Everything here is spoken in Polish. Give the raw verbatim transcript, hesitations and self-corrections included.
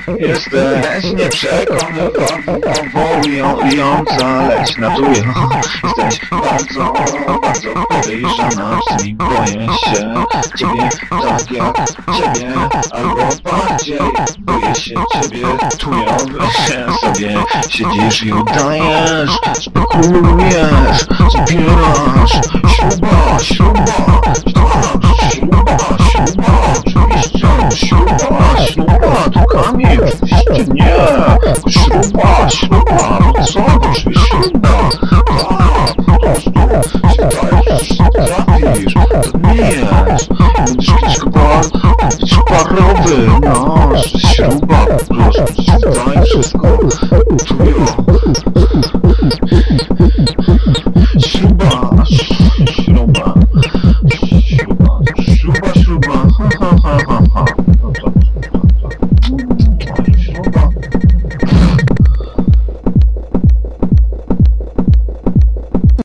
Jesteś nieprzekonywująca, lecz na czuję. Jesteś bardzo, bardzo podejrzana, mi boję się ciebie tak jak ciebie, albo bardziej boję się ciebie, czuję się sobie. Siedzisz i udajesz, spekulujesz, zbierasz śruba, śruba, tak, śruba, śruba, oczywiście, śruba, śruba, to kamień, oczywiście nie, śruba, śruba, no co, oczywiście śruba, tak, po prostu się dajesz, trafisz, to nie jest, będziesz kiedyś chyba, będziesz parowy, no, śruba, po prostu, daj wszystko, czuję.